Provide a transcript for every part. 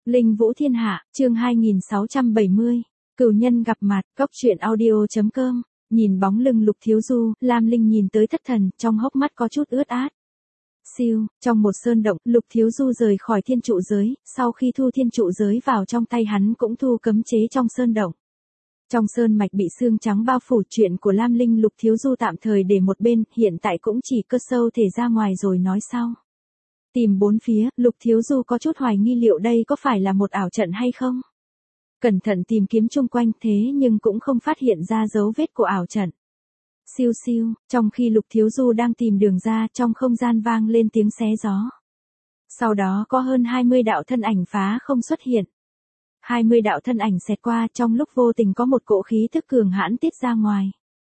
Linh Vũ Thiên Hạ, chương 2670, Cửu nhân gặp mặt, Cốc Truyện Audio.com, nhìn bóng lưng Lục Thiếu Du, Lam Linh nhìn tới thất thần, trong hốc mắt có chút ướt át. Siêu, trong một sơn động, Lục Thiếu Du rời khỏi thiên trụ giới, sau khi thu thiên trụ giới vào trong tay hắn cũng thu cấm chế trong sơn động. Trong sơn mạch bị xương trắng bao phủ, chuyện của Lam Linh Lục Thiếu Du tạm thời để một bên, hiện tại cũng chỉ cơ sâu thể ra ngoài rồi nói sau. Tìm bốn phía, Lục Thiếu Du có chút hoài nghi liệu đây có phải là một ảo trận hay không. Cẩn thận tìm kiếm chung quanh thế nhưng cũng không phát hiện ra dấu vết của ảo trận. Siêu siêu, trong khi Lục Thiếu Du đang tìm đường ra, trong không gian vang lên tiếng xé gió. Sau đó có hơn 20 đạo thân ảnh phá không xuất hiện. 20 đạo thân ảnh xẹt qua, trong lúc vô tình có một cỗ khí thức cường hãn tiết ra ngoài.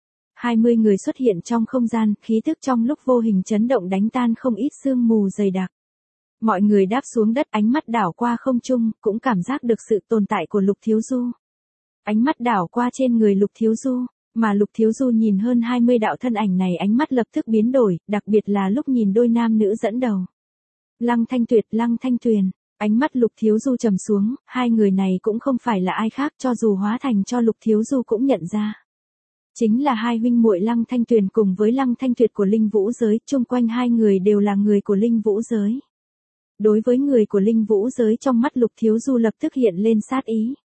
20 người xuất hiện trong không gian, khí thức trong lúc vô hình chấn động đánh tan không ít sương mù dày đặc. Mọi người đáp xuống đất, ánh mắt đảo qua không trung, cũng cảm giác được sự tồn tại của Lục Thiếu Du. Ánh mắt đảo qua trên người Lục Thiếu Du, mà Lục Thiếu Du nhìn hơn 20 đạo thân ảnh này, ánh mắt lập tức biến đổi, đặc biệt là lúc nhìn đôi nam nữ dẫn đầu. Lăng Thanh Tuyệt, Lăng Thanh Tuyền, ánh mắt Lục Thiếu Du trầm xuống, hai người này cũng không phải là ai khác, cho dù hóa thành cho Lục Thiếu Du cũng nhận ra. Chính là hai huynh muội Lăng Thanh Tuyền cùng với Lăng Thanh Tuyệt của Linh Vũ giới, chung quanh hai người đều là người của Linh Vũ giới. Đối với người của Linh Vũ giới, trong mắt Lục Thiếu Du lập tức hiện lên sát ý.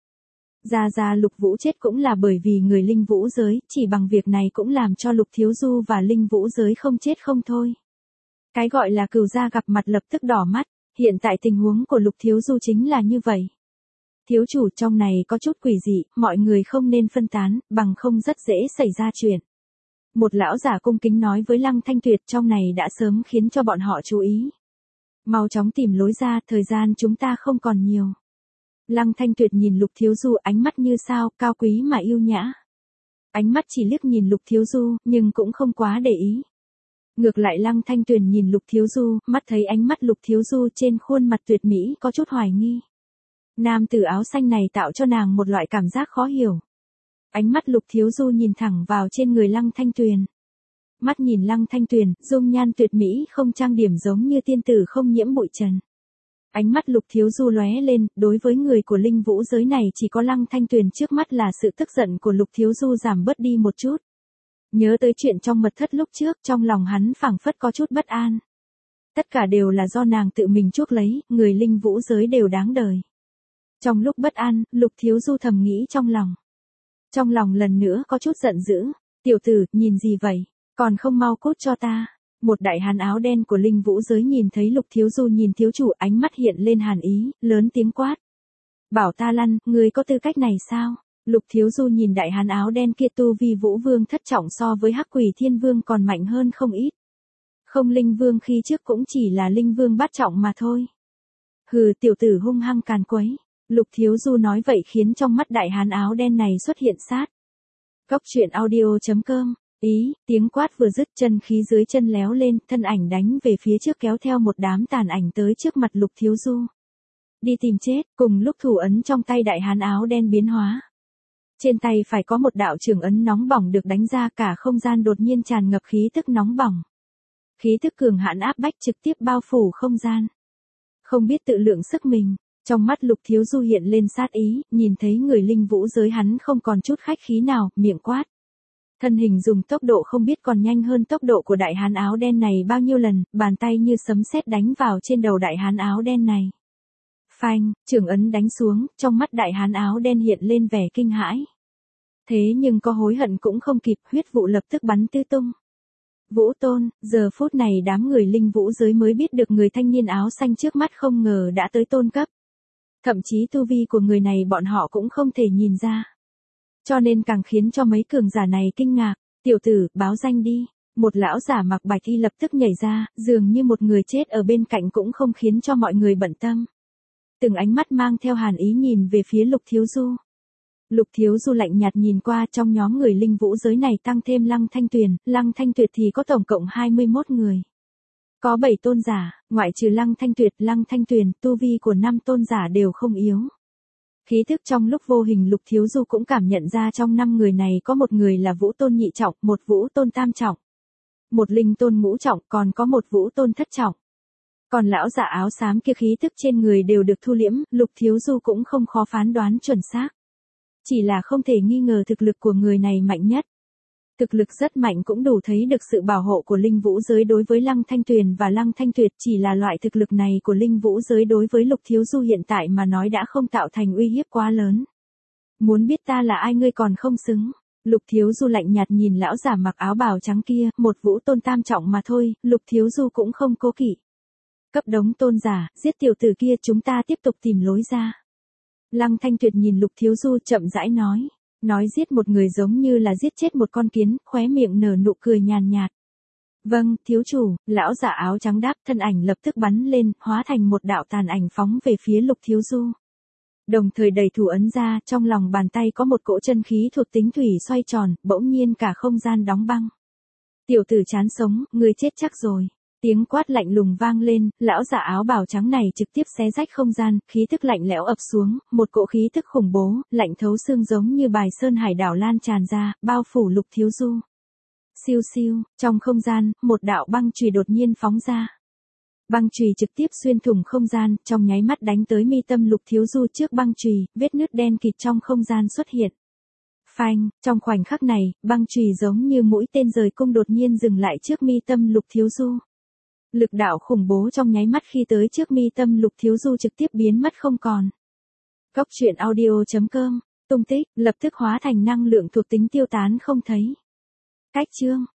Ra Lục Vũ chết cũng là bởi vì người Linh Vũ giới, chỉ bằng việc này cũng làm cho Lục Thiếu Du và Linh Vũ giới không chết không thôi. Cái gọi là cừu gia gặp mặt lập tức đỏ mắt, hiện tại tình huống của Lục Thiếu Du chính là như vậy. Thiếu chủ, trong này có chút quỷ dị, mọi người không nên phân tán, bằng không rất dễ xảy ra chuyện. Một lão giả cung kính nói với Lăng Thanh Tuyệt, trong này đã sớm khiến cho bọn họ chú ý. Mau chóng tìm lối ra, thời gian chúng ta không còn nhiều. Lăng Thanh Tuyệt nhìn Lục Thiếu Du, ánh mắt như sao, cao quý mà yêu nhã. Ánh mắt chỉ liếc nhìn Lục Thiếu Du, nhưng cũng không quá để ý. Ngược lại Lăng Thanh Tuyền nhìn Lục Thiếu Du, mắt thấy ánh mắt Lục Thiếu Du trên khuôn mặt tuyệt mỹ có chút hoài nghi. Nam tử áo xanh này tạo cho nàng một loại cảm giác khó hiểu. Ánh mắt Lục Thiếu Du nhìn thẳng vào trên người Lăng Thanh Tuyền. Mắt nhìn Lăng Thanh Tuyền, dung nhan tuyệt mỹ không trang điểm giống như tiên tử không nhiễm bụi trần. Ánh mắt Lục Thiếu Du lóe lên, đối với người của Linh Vũ giới này chỉ có Lăng Thanh Tuyền trước mắt là sự tức giận của Lục Thiếu Du giảm bớt đi một chút. Nhớ tới chuyện trong mật thất lúc trước, trong lòng hắn phảng phất có chút bất an. Tất cả đều là do nàng tự mình chuốc lấy, người Linh Vũ giới đều đáng đời. Trong lúc bất an, Lục Thiếu Du thầm nghĩ trong lòng. Trong lòng lần nữa có chút giận dữ. Tiểu tử, nhìn gì vậy? Còn không mau cút cho ta. Một đại hán áo đen của Linh Vũ giới nhìn thấy Lục Thiếu Du nhìn thiếu chủ, ánh mắt hiện lên hàn ý, lớn tiếng quát. Bảo ta lăn, ngươi có tư cách này sao? Lục Thiếu Du nhìn đại hán áo đen kia, tu vi Vũ Vương thất trọng so với Hắc Quỷ Thiên Vương còn mạnh hơn không ít. Không, Linh Vương khi trước cũng chỉ là Linh Vương bát trọng mà thôi. Hừ, tiểu tử hung hăng càn quấy. Lục Thiếu Du nói vậy khiến trong mắt đại hán áo đen này xuất hiện sát. Cốc Truyện Audio.com, ý, tiếng quát vừa dứt, chân khí dưới chân léo lên, thân ảnh đánh về phía trước kéo theo một đám tàn ảnh tới trước mặt Lục Thiếu Du. Đi tìm chết, cùng lúc thủ ấn trong tay đại hán áo đen biến hóa. Trên tay phải có một đạo trường ấn nóng bỏng được đánh ra, cả không gian đột nhiên tràn ngập khí tức nóng bỏng. Khí tức cường hãn áp bách trực tiếp bao phủ không gian. Không biết tự lượng sức mình. Trong mắt Lục Thiếu Du hiện lên sát ý, nhìn thấy người Linh Vũ giới hắn không còn chút khách khí nào, miệng quát. Thân hình dùng tốc độ không biết còn nhanh hơn tốc độ của đại hán áo đen này bao nhiêu lần, bàn tay như sấm sét đánh vào trên đầu đại hán áo đen này. Phanh, trường ấn đánh xuống, trong mắt đại hán áo đen hiện lên vẻ kinh hãi. Thế nhưng có hối hận cũng không kịp, huyết vụ lập tức bắn tứ tung. Vũ Tôn, giờ phút này đám người Linh Vũ giới mới biết được người thanh niên áo xanh trước mắt không ngờ đã tới tôn cấp. Thậm chí tu vi của người này bọn họ cũng không thể nhìn ra. Cho nên càng khiến cho mấy cường giả này kinh ngạc. Tiểu tử, báo danh đi. Một lão giả mặc bạch y lập tức nhảy ra, dường như một người chết ở bên cạnh cũng không khiến cho mọi người bận tâm. Từng ánh mắt mang theo hàn ý nhìn về phía Lục Thiếu Du. Lục Thiếu Du lạnh nhạt nhìn qua, trong nhóm người Linh Vũ giới này tăng thêm Lăng Thanh Tuyền, Lăng Thanh Tuyệt thì có tổng cộng 21 người. Có 7 tôn giả, ngoại trừ Lăng Thanh Tuyệt, Lăng Thanh Tuyền, tu vi của 5 tôn giả đều không yếu. Khí thức trong lúc vô hình Lục Thiếu Du cũng cảm nhận ra trong 5 người này có một người là Vũ Tôn nhị trọng, một Vũ Tôn tam trọng, một Linh Tôn ngũ trọng, còn có một Vũ Tôn thất trọng. Còn lão giả áo xám kia khí tức trên người đều được thu liễm, Lục Thiếu Du cũng không khó phán đoán chuẩn xác. Chỉ là không thể nghi ngờ thực lực của người này mạnh nhất. Thực lực rất mạnh cũng đủ thấy được sự bảo hộ của linh vũ giới đối với Lăng Thanh Tuyền và Lăng Thanh Tuyệt, chỉ là loại thực lực này của linh vũ giới đối với Lục Thiếu Du hiện tại mà nói đã không tạo thành uy hiếp quá lớn. Muốn biết ta là ai ngươi còn không xứng. Lục Thiếu Du lạnh nhạt nhìn lão giả mặc áo bào trắng kia, một vũ tôn tam trọng mà thôi, Lục Thiếu Du cũng không cố kỵ. Cấp đống tôn giả, giết tiểu tử kia, chúng ta tiếp tục tìm lối ra. Lăng Thanh Tuyệt nhìn Lục Thiếu Du chậm rãi nói giết một người giống như là giết chết một con kiến, khóe miệng nở nụ cười nhàn nhạt. Vâng, thiếu chủ, lão giả áo trắng đáp, thân ảnh lập tức bắn lên, hóa thành một đạo tàn ảnh phóng về phía Lục Thiếu Du. Đồng thời đẩy thủ ấn ra, trong lòng bàn tay có một cỗ chân khí thuộc tính thủy xoay tròn, bỗng nhiên cả không gian đóng băng. Tiểu tử chán sống, ngươi chết chắc rồi. Tiếng quát lạnh lùng vang lên, lão giả áo bào trắng này trực tiếp xé rách không gian, khí tức lạnh lẽo ập xuống, một cỗ khí tức khủng bố, lạnh thấu xương giống như bài sơn hải đảo lan tràn ra, bao phủ Lục Thiếu Du. Siêu siêu, trong không gian, một đạo băng chùy đột nhiên phóng ra. Băng chùy trực tiếp xuyên thủng không gian, trong nháy mắt đánh tới mi tâm Lục Thiếu Du trước băng chùy, vết nứt đen kịt trong không gian xuất hiện. Phanh, trong khoảnh khắc này, băng chùy giống như mũi tên rời cung đột nhiên dừng lại trước mi tâm Lục Thiếu Du. Lực đạo khủng bố trong nháy mắt khi tới trước mi tâm Lục Thiếu Du trực tiếp biến mất không còn. Cốc truyện audio.com, tung tích, lập tức hóa thành năng lượng thuộc tính tiêu tán không thấy. Cách chương